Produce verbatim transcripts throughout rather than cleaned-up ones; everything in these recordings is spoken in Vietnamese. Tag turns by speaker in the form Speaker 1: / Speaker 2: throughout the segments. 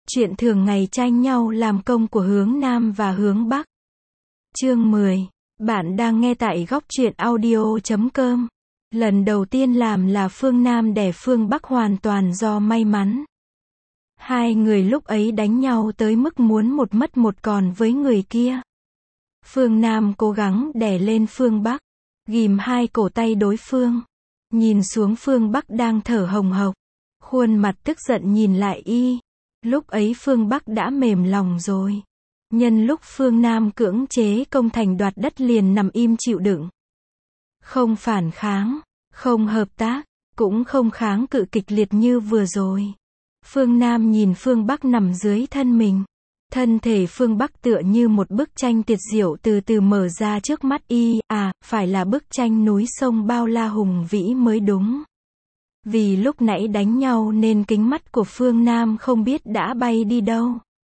Speaker 1: Chuyện thường ngày tranh nhau làm công của hướng Nam và hướng Bắc. Chương mười. Bạn đang nghe tại góc truyện audio chấm com. Lần đầu tiên làm là phương Nam đè phương Bắc hoàn toàn do may mắn. Hai người lúc ấy đánh nhau tới mức muốn một mất một còn với người kia. Phương Nam cố gắng đè lên phương Bắc, ghìm hai cổ tay đối phương. Nhìn xuống phương Bắc đang thở hồng hộc, khuôn mặt tức giận nhìn lại y. Lúc ấy phương Bắc đã mềm lòng rồi. Nhân lúc phương Nam cưỡng chế công thành đoạt đất liền nằm im chịu đựng. Không phản kháng, không hợp tác, cũng không kháng cự kịch liệt như vừa rồi. Phương Nam nhìn phương Bắc nằm dưới thân mình. Thân thể phương Bắc tựa như một bức tranh tuyệt diệu từ từ mở ra trước mắt y, à, phải là bức tranh núi sông bao la hùng vĩ mới đúng. Vì lúc nãy đánh nhau nên kính mắt của phương Nam không biết đã bay đi đâu.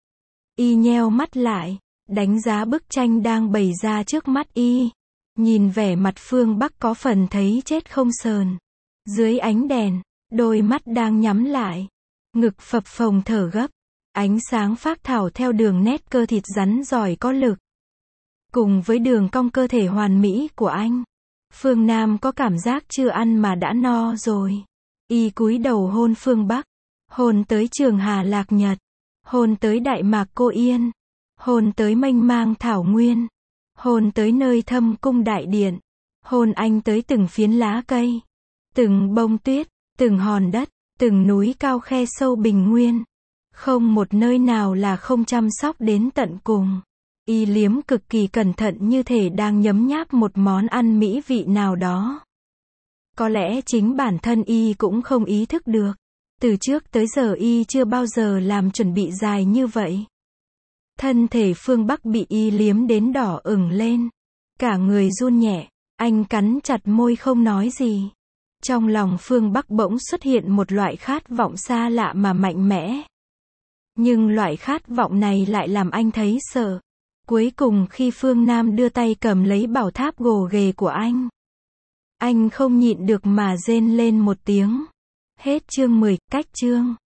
Speaker 1: Y nheo mắt lại, đánh giá bức tranh đang bày ra trước mắt y. Nhìn vẻ mặt phương Bắc có phần thấy chết không sờn. Dưới ánh đèn, đôi mắt đang nhắm lại. Ngực phập phồng thở gấp. Ánh sáng phác thảo theo đường nét cơ thịt rắn giỏi có lực. Cùng với đường cong cơ thể hoàn mỹ của anh. Phương Nam có cảm giác chưa ăn mà đã no rồi. Y cúi đầu hôn phương Bắc. Hôn tới Trường Hà Lạc Nhật. Hôn tới Đại Mạc Cô Yên. Hôn tới mênh mang thảo nguyên. Hôn tới nơi thâm cung đại điện. Hôn anh tới từng phiến lá cây. Từng bông tuyết, từng hòn đất, từng núi cao khe sâu bình nguyên. Không một nơi nào là không chăm sóc đến tận cùng. Y liếm cực kỳ cẩn thận như thể đang nhấm nháp một món ăn mỹ vị nào đó. Có lẽ chính bản thân y cũng không ý thức được. Từ trước tới giờ y chưa bao giờ làm chuẩn bị dài như vậy. Thân thể phương Bắc bị y liếm đến đỏ ửng lên. Cả người run nhẹ, anh cắn chặt môi không nói gì. Trong lòng phương Bắc bỗng xuất hiện một loại khát vọng xa lạ mà mạnh mẽ. Nhưng loại khát vọng này lại làm anh thấy sợ. Cuối cùng khi phương Nam đưa tay cầm lấy bảo tháp gồ ghề của anh. Anh không nhịn được mà rên lên một tiếng. Hết chương mười, cách chương.